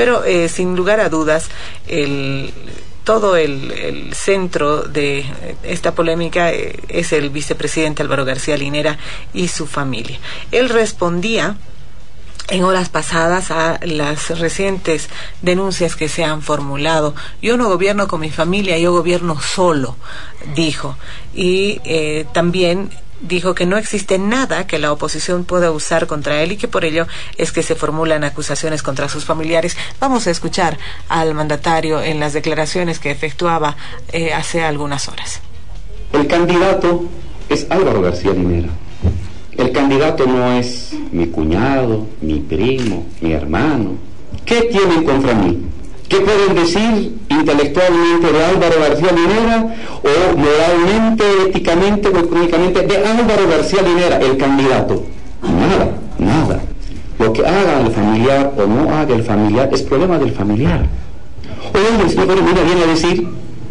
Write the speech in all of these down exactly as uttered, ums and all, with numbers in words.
Pero eh, sin lugar a dudas, el todo el, el centro de esta polémica eh, es el vicepresidente Álvaro García Linera y su familia. Él respondía en horas pasadas a las recientes denuncias que se han formulado. Yo no gobierno con mi familia, yo gobierno solo, dijo. Y eh, también dijo que no existe nada que la oposición pueda usar contra él y que por ello es que se formulan acusaciones contra sus familiares. Vamos a escuchar al mandatario en las declaraciones que efectuaba eh, hace algunas horas. El candidato es Álvaro García Linera. El candidato no es mi cuñado, mi primo, mi hermano. ¿Qué tienen contra mí? ¿Qué pueden decir intelectualmente de Álvaro García Linera o moralmente, éticamente o económicamente de Álvaro García Linera, el candidato? Nada, nada. Lo que haga el familiar o no haga el familiar es problema del familiar. Hoy el señor Linera viene a decir: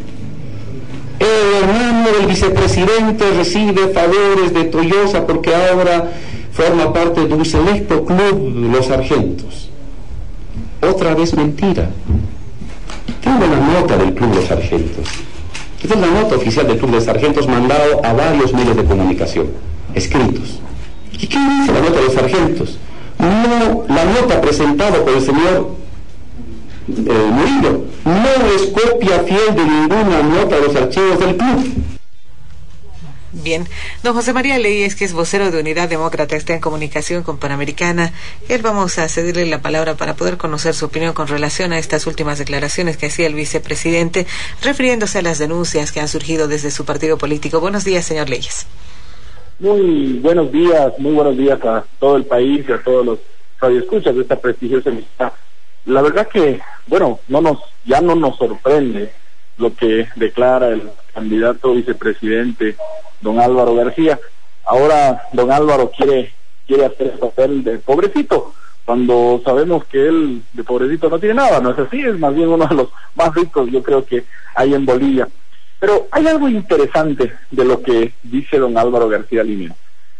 el hermano del vicepresidente recibe favores de Toyosa porque ahora forma parte de un selecto club, los sargentos. Otra vez mentira. Tengo la nota del club de sargentos. Esta es la nota oficial del club de sargentos mandado a varios medios de comunicación, escritos. ¿Y qué dice la nota de los sargentos? No, la nota presentada por el señor eh, Murillo no es copia fiel de ninguna nota de los archivos del club. Bien, don José María Leyes, que es vocero de Unidad Demócrata, está en comunicación con Panamericana. Él vamos a cederle la palabra para poder conocer su opinión con relación a estas últimas declaraciones que hacía el vicepresidente, refiriéndose a las denuncias que han surgido desde su partido político. Buenos días, señor Leyes. Muy buenos días, muy buenos días a todo el país y a todos los radioescuchas de esta prestigiosa emisora. La verdad que, bueno, no nos, ya no nos sorprende lo que declara el candidato vicepresidente don Álvaro García. Ahora don Álvaro quiere quiere hacer el papel de pobrecito, cuando sabemos que él de pobrecito no tiene nada, ¿no es así? Es más bien uno de los más ricos, yo creo, que hay en Bolivia. Pero hay algo interesante de lo que dice don Álvaro García Linera.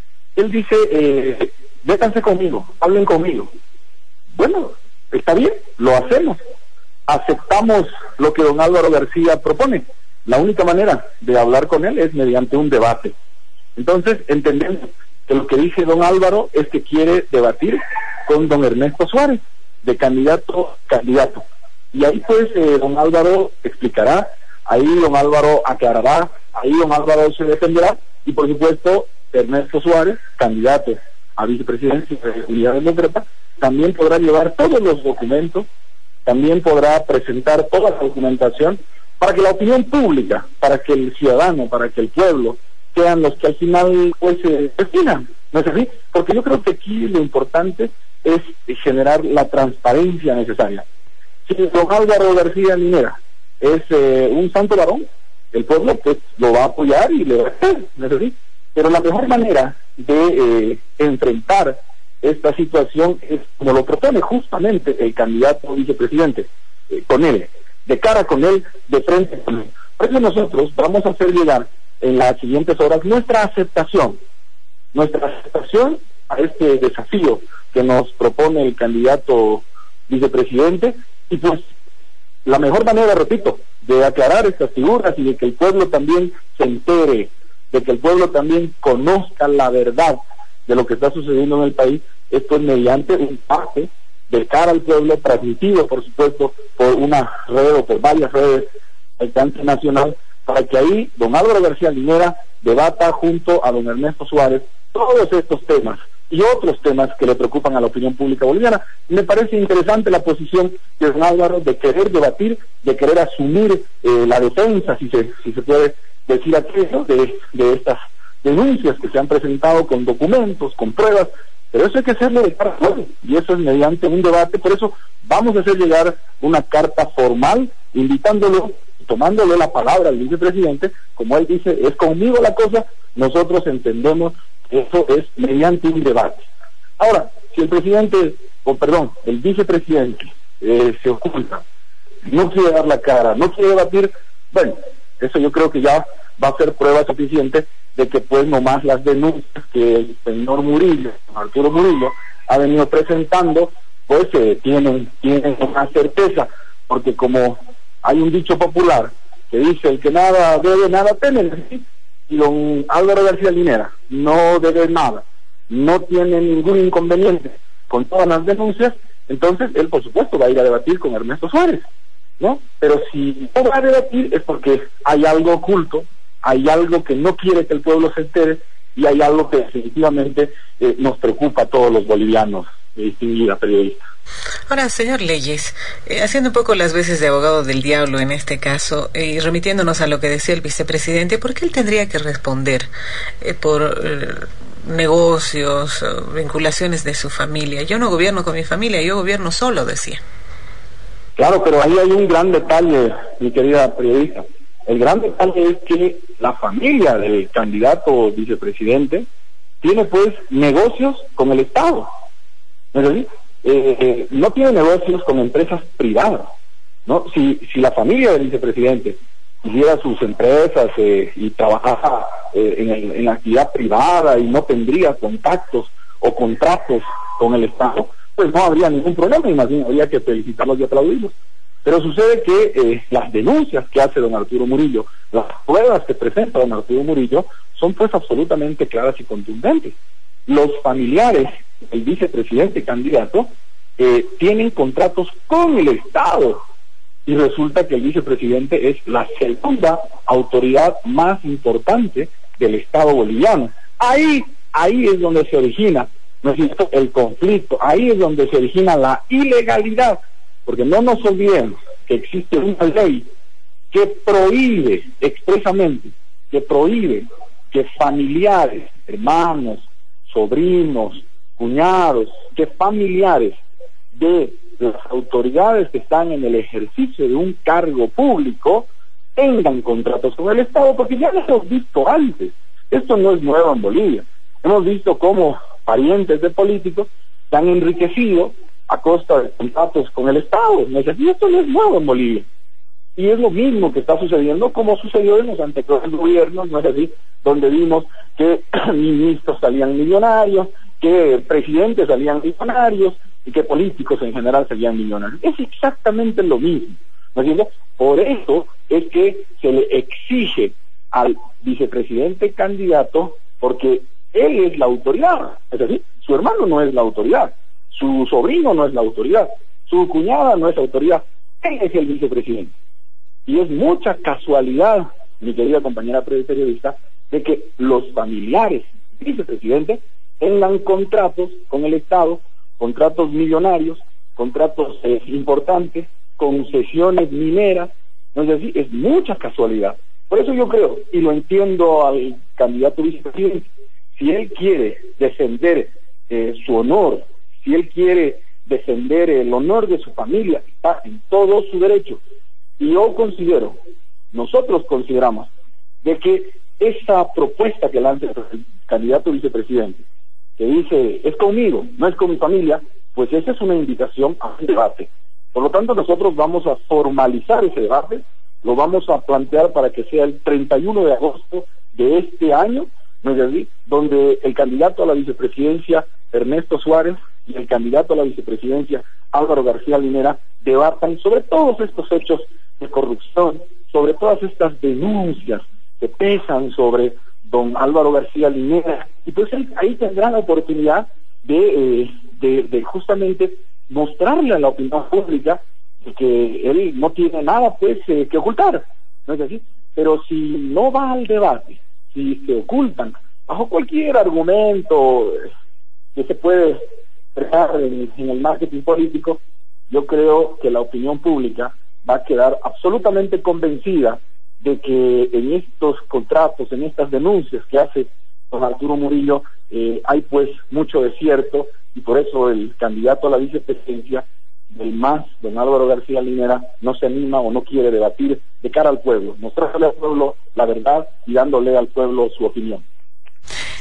Él dice, eh, vétanse conmigo, hablen conmigo. Bueno, está bien, lo hacemos. Aceptamos lo que don Álvaro García propone. La única manera de hablar con él es mediante un debate. Entonces, entendemos que lo que dice don Álvaro es que quiere debatir con don Ernesto Suárez, de candidato a candidato. Y ahí pues eh, don Álvaro explicará, ahí don Álvaro aclarará, ahí don Álvaro se defenderá, y por supuesto Ernesto Suárez, candidato a vicepresidencia de Unidad Demócrata, también podrá llevar todos los documentos, también podrá presentar toda la documentación para que la opinión pública, para que el ciudadano, para que el pueblo sean los que al final pues se definan, ¿no es así? Porque yo creo que aquí lo importante es generar la transparencia necesaria. Si don Álvaro García Linera es eh, un santo varón, el pueblo pues lo va a apoyar y le va a hacer, ¿no es así? Pero la mejor manera de eh, enfrentar esta situación es como lo propone justamente el candidato vicepresidente, eh, con él, de cara con él, de frente con él. Por eso nosotros vamos a hacer llegar en las siguientes horas nuestra aceptación, nuestra aceptación a este desafío que nos propone el candidato vicepresidente, y pues la mejor manera, repito, de aclarar estas figuras y de que el pueblo también se entere, de que el pueblo también conozca la verdad de lo que está sucediendo en el país, esto es mediante un debate de cara al pueblo, transmitido por supuesto por una red o por varias redes de alcance nacional, para que ahí don Álvaro García Linera debata junto a don Ernesto Suárez todos estos temas y otros temas que le preocupan a la opinión pública boliviana. Me parece interesante la posición de don Álvaro de querer debatir, de querer asumir eh, la defensa, si se, si se puede decir aquello, de, de estas denuncias que se han presentado con documentos, con pruebas, pero eso hay que hacerlo de cara al pueblo, y eso es mediante un debate. Por eso vamos a hacer llegar una carta formal, invitándolo, tomándole la palabra al vicepresidente, como él dice, es conmigo la cosa, nosotros entendemos que eso es mediante un debate. Ahora, si el presidente, o perdón, el vicepresidente eh, se oculta, no quiere dar la cara, no quiere debatir, bueno, eso yo creo que ya va a ser prueba suficiente de que pues nomás las denuncias que el señor Murillo, Arturo Murillo, ha venido presentando pues eh, tienen, tienen una certeza, porque como hay un dicho popular que dice, el que nada debe, nada teme, ¿sí? Y don Álvaro García Linera no debe nada, no tiene ningún inconveniente con todas las denuncias, entonces él por supuesto va a ir a debatir con Ernesto Suárez, ¿no? Pero si no va a debatir es porque hay algo oculto, hay algo que no quiere que el pueblo se entere, y hay algo que definitivamente eh, nos preocupa a todos los bolivianos, eh, distinguida periodista. Ahora, señor Leyes, eh, haciendo un poco las veces de abogado del diablo en este caso, eh, y remitiéndonos a lo que decía el vicepresidente, ¿por qué él tendría que responder eh, por eh, negocios, vinculaciones de su familia? Yo no gobierno con mi familia, yo gobierno solo, decía. Claro, pero ahí hay un gran detalle, mi querida periodista. El gran detalle es que la familia del candidato vicepresidente tiene pues negocios con el Estado, ¿no es así? Eh, no tiene negocios con empresas privadas, ¿no? Si, si la familia del vicepresidente tuviera sus empresas eh, y trabajara eh, en, el, en la actividad privada y no tendría contactos o contratos con el Estado, pues no habría ningún problema, y más bien habría que felicitarlos y aplaudirlos. Pero sucede que eh, las denuncias que hace don Arturo Murillo, las pruebas que presenta don Arturo Murillo, son pues absolutamente claras y contundentes. Los familiares del vicepresidente candidato eh, tienen contratos con el Estado, y resulta que el vicepresidente es la segunda autoridad más importante del Estado boliviano. Ahí, ahí es donde se origina, ¿no es cierto?, el conflicto, ahí es donde se origina la ilegalidad, porque no nos olvidemos que existe una ley que prohíbe expresamente, que prohíbe que familiares, hermanos, sobrinos, cuñados, que familiares de las autoridades que están en el ejercicio de un cargo público tengan contratos con el Estado, porque ya lo hemos visto antes. Esto no es nuevo en Bolivia. Hemos visto cómo parientes de políticos se han enriquecido a costa de contratos con el Estado. Y esto no es nuevo en Bolivia. Y es lo mismo que está sucediendo como sucedió en los anteriores gobiernos, ¿no es así?, donde vimos que ministros salían millonarios, que presidentes salían millonarios y que políticos en general salían millonarios. Es exactamente lo mismo, ¿no es cierto? Por eso es que se le exige al vicepresidente candidato, porque él es la autoridad, es decir, su hermano no es la autoridad, su sobrino no es la autoridad, su cuñada no es autoridad, él es el vicepresidente. Y es mucha casualidad, mi querida compañera periodista, de que los familiares del vicepresidente tengan contratos con el Estado, contratos millonarios, contratos eh, importantes, concesiones mineras, no es decir, es mucha casualidad. Por eso yo creo, y lo entiendo al candidato vicepresidente, si él quiere defender eh, su honor, si él quiere defender el honor de su familia, está en todo su derecho. Y yo considero, nosotros consideramos, de que esa propuesta que lanza el candidato vicepresidente, que dice, es conmigo, no es con mi familia, pues esa es una invitación a un debate. Por lo tanto, nosotros vamos a formalizar ese debate, lo vamos a plantear para que sea el treinta y uno de agosto de este año, ¿no es así?, donde el candidato a la vicepresidencia, Ernesto Suárez, y el candidato a la vicepresidencia, Álvaro García Linera, debatan sobre todos estos hechos de corrupción, sobre todas estas denuncias que pesan sobre don Álvaro García Linera, y pues ahí tendrán la oportunidad de, eh, de, de justamente mostrarle a la opinión pública que él no tiene nada pues eh, que ocultar, ¿no es así? Pero si no va al debate, si se ocultan bajo cualquier argumento que se puede dejar en, en el marketing político, yo creo que la opinión pública va a quedar absolutamente convencida de que en estos contratos, en estas denuncias que hace don Arturo Murillo, eh, hay pues mucho desierto, y por eso el candidato a la vicepresidencia del M A S, don Álvaro García Linera, no se anima o no quiere debatir de cara al pueblo, mostrarle al pueblo la verdad y dándole al pueblo su opinión.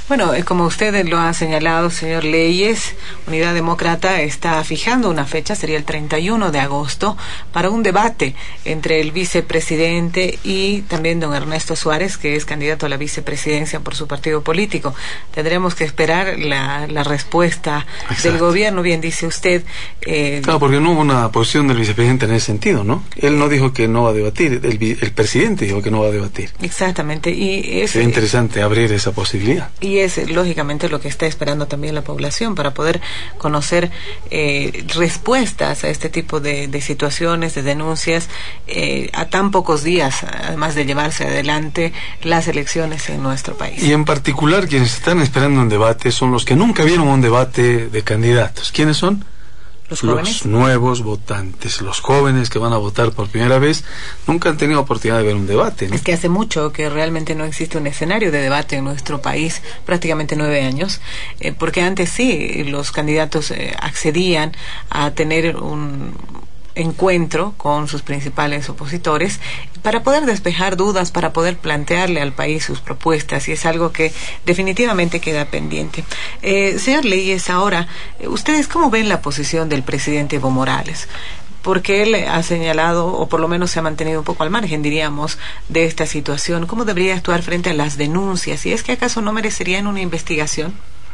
Bueno, como usted lo ha señalado, señor Leyes, Unidad Demócrata está fijando una fecha, sería el treinta y uno de agosto, para un debate entre el vicepresidente y también don Ernesto Suárez, que es candidato a la vicepresidencia por su partido político. Tendremos que esperar la, la respuesta Exacto. del gobierno, bien dice usted. Eh, claro, porque no hubo una posición del vicepresidente en ese sentido, ¿no? Él no dijo que no va a debatir, el, el presidente dijo que no va a debatir. Exactamente. Y es, Sería interesante abrir esa posibilidad. Y es lógicamente lo que está esperando también la población para poder conocer eh, respuestas a este tipo de, de situaciones, de denuncias, eh, a tan pocos días, además de llevarse adelante las elecciones en nuestro país. Y en particular quienes están esperando un debate son los que nunca vieron un debate de candidatos. ¿Quiénes son? Los, los nuevos votantes, los jóvenes que van a votar por primera vez, nunca han tenido oportunidad de ver un debate, ¿no? Es que hace mucho que realmente no existe un escenario de debate en nuestro país, prácticamente nueve años, eh, porque antes sí, los candidatos eh, accedían a tener un encuentro con sus principales opositores para poder despejar dudas, para poder plantearle al país sus propuestas, y es algo que definitivamente queda pendiente. Eh, señor Leyes, ahora, ¿ustedes cómo ven la posición del presidente Evo Morales? Porque él ha señalado, o por lo menos se ha mantenido un poco al margen, diríamos, de esta situación. ¿Cómo debería actuar frente a las denuncias? ¿Y es que acaso no merecerían una investigación?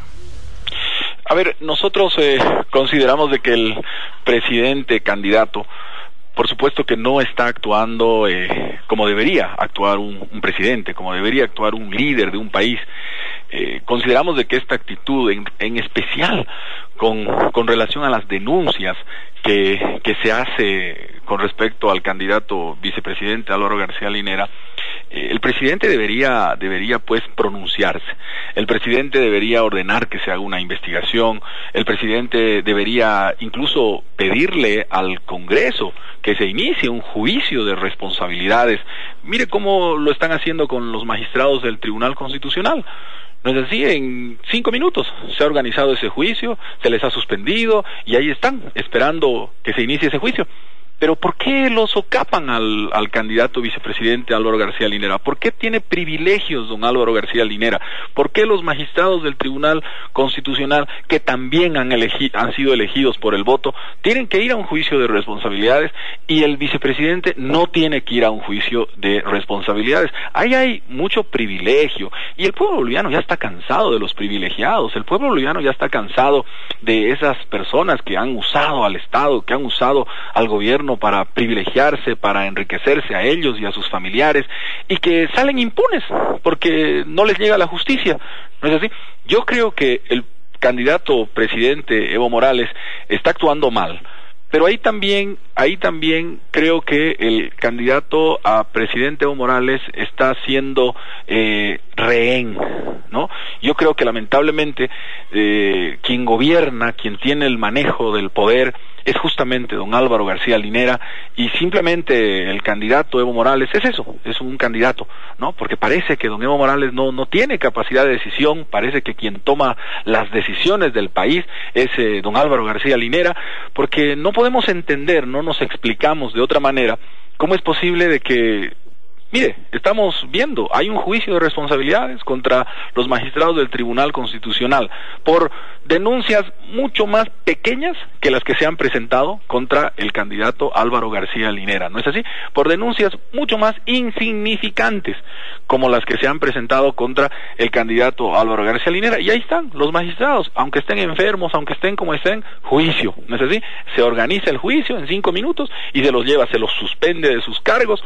A ver, nosotros eh, consideramos de que el presidente candidato, por supuesto que no está actuando eh, como debería actuar un, un presidente, como debería actuar un líder de un país. Eh, consideramos de que esta actitud, en, en especial con, con relación a las denuncias que, que se hace con respecto al candidato vicepresidente Álvaro García Linera, eh, el presidente debería, debería pues pronunciarse. El presidente debería ordenar que se haga una investigación. El presidente debería incluso pedirle al Congreso que se inicie un juicio de responsabilidades. Mire cómo lo están haciendo con los magistrados del Tribunal Constitucional. No es así, en cinco minutos se ha organizado ese juicio, se les ha suspendido y ahí están, esperando que se inicie ese juicio. Pero ¿por qué lo socapan al, al candidato vicepresidente Álvaro García Linera? ¿Por qué tiene privilegios don Álvaro García Linera? ¿Por qué los magistrados del Tribunal Constitucional, que también han, elegi- han sido elegidos por el voto, tienen que ir a un juicio de responsabilidades y el vicepresidente no tiene que ir a un juicio de responsabilidades? Ahí hay mucho privilegio y el pueblo boliviano ya está cansado de los privilegiados. El pueblo boliviano ya está cansado de esas personas que han usado al Estado, que han usado al gobierno para privilegiarse, para enriquecerse a ellos y a sus familiares, y que salen impunes porque no les llega la justicia. ¿No es así? Yo creo que el candidato presidente Evo Morales está actuando mal, pero ahí también, ahí también creo que el candidato a presidente Evo Morales está siendo eh, rehén, ¿no? Yo creo que lamentablemente eh, quien gobierna, quien tiene el manejo del poder, es justamente don Álvaro García Linera, y simplemente el candidato Evo Morales es eso, es un candidato, ¿no? Porque parece que don Evo Morales no, no tiene capacidad de decisión, parece que quien toma las decisiones del país es eh, don Álvaro García Linera, porque no podemos entender, no nos explicamos de otra manera cómo es posible de que, mire, estamos viendo, hay un juicio de responsabilidades contra los magistrados del Tribunal Constitucional por denuncias mucho más pequeñas que las que se han presentado contra el candidato Álvaro García Linera, ¿no es así? Por denuncias mucho más insignificantes como las que se han presentado contra el candidato Álvaro García Linera, y ahí están los magistrados, aunque estén enfermos, aunque estén como estén, juicio, ¿no es así? Se organiza el juicio en cinco minutos y se los lleva, se los suspende de sus cargos,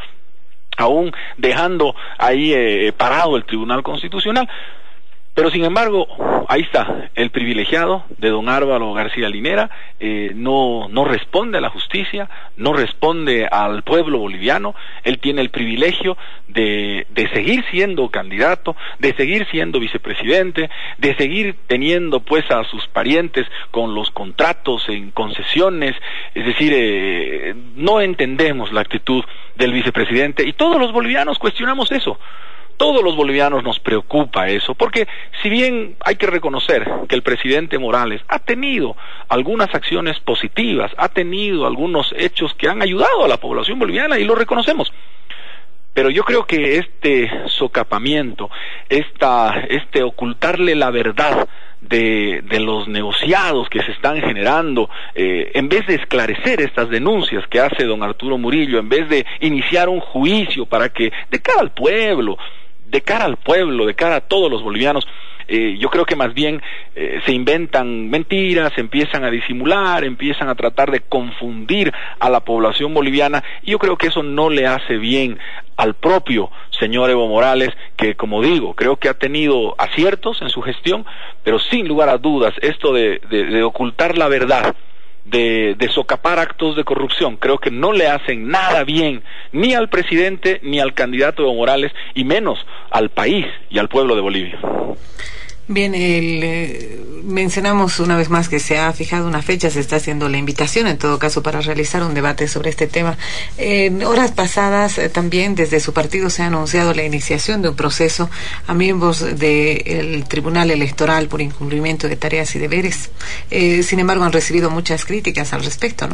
aún dejando ahí eh, parado el Tribunal Constitucional. Pero sin embargo, ahí está, el privilegiado de don Álvaro García Linera eh, no, no responde a la justicia, no responde al pueblo boliviano. Él tiene el privilegio de, de seguir siendo candidato, de seguir siendo vicepresidente, de seguir teniendo pues a sus parientes con los contratos en concesiones. Es decir, eh, no entendemos la actitud del vicepresidente y todos los bolivianos cuestionamos eso. Todos los bolivianos nos preocupa eso, porque si bien hay que reconocer que el presidente Morales ha tenido algunas acciones positivas, ha tenido algunos hechos que han ayudado a la población boliviana y lo reconocemos, pero yo creo que este socapamiento, esta, este ocultarle la verdad de, de los negociados que se están generando, eh, en vez de esclarecer estas denuncias que hace don Arturo Murillo, en vez de iniciar un juicio para que, de cara al pueblo, de cara al pueblo, de cara a todos los bolivianos, Eh, yo creo que más bien eh, se inventan mentiras, empiezan a disimular, empiezan a tratar de confundir a la población boliviana, y yo creo que eso no le hace bien al propio señor Evo Morales, que, como digo, creo que ha tenido aciertos en su gestión, pero sin lugar a dudas esto de, de, de ocultar la verdad, De, de socapar actos de corrupción, creo que no le hacen nada bien ni al presidente ni al candidato Evo Morales, y menos al país y al pueblo de Bolivia. Bien, el, eh, mencionamos una vez más que se ha fijado una fecha, se está haciendo la invitación en todo caso para realizar un debate sobre este tema. En horas pasadas eh, también desde su partido se ha anunciado la iniciación de un proceso a miembros del Tribunal Electoral por incumplimiento de tareas y deberes. Eh, sin embargo, han recibido muchas críticas al respecto, ¿no?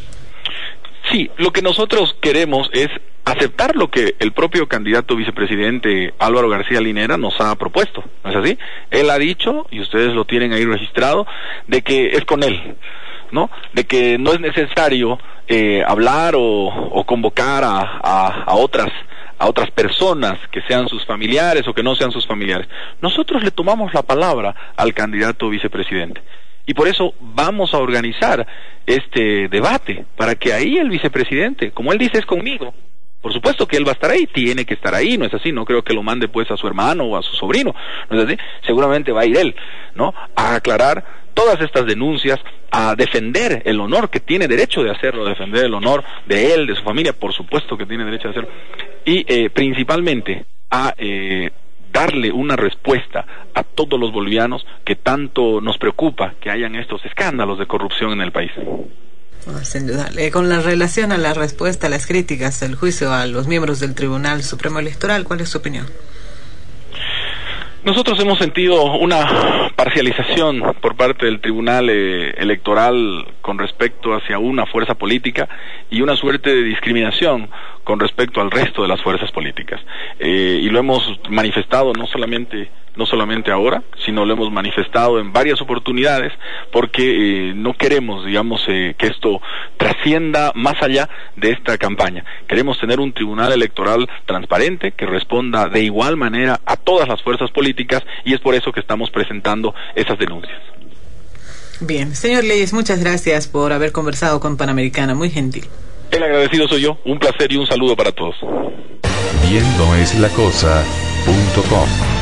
Sí, lo que nosotros queremos es aceptar lo que el propio candidato vicepresidente Álvaro García Linera nos ha propuesto, ¿no es así? Él ha dicho, y ustedes lo tienen ahí registrado, de que es con él, ¿no? De que no es necesario eh, hablar o, o convocar a, a, a otras a otras personas que sean sus familiares o que no sean sus familiares. Nosotros le tomamos la palabra al candidato vicepresidente. Y por eso vamos a organizar este debate, para que ahí el vicepresidente, como él dice, es conmigo. Por supuesto que él va a estar ahí, tiene que estar ahí, no es así, no creo que lo mande pues a su hermano o a su sobrino, no es así, seguramente va a ir él, ¿no? A aclarar todas estas denuncias, a defender el honor, que tiene derecho de hacerlo, defender el honor de él, de su familia, por supuesto que tiene derecho de hacerlo, y eh, principalmente a eh, darle una respuesta a todos los bolivianos que tanto nos preocupa que hayan estos escándalos de corrupción en el país. Oh, sin duda. Eh, con la relación a la respuesta a las críticas del juicio a los miembros del Tribunal Supremo Electoral, ¿cuál es su opinión? Nosotros hemos sentido una parcialización por parte del Tribunal eh, Electoral con respecto hacia una fuerza política y una suerte de discriminación con respecto al resto de las fuerzas políticas. Eh, y lo hemos manifestado no solamente no solamente ahora, sino lo hemos manifestado en varias oportunidades, porque eh, no queremos, digamos, eh, que esto trascienda más allá de esta campaña. Queremos tener un tribunal electoral transparente que responda de igual manera a todas las fuerzas políticas, y es por eso que estamos presentando esas denuncias. Bien, señor Leyes, muchas gracias por haber conversado con Panamericana, muy gentil. El agradecido soy yo, un placer y un saludo para todos. Bien no es la cosa punto com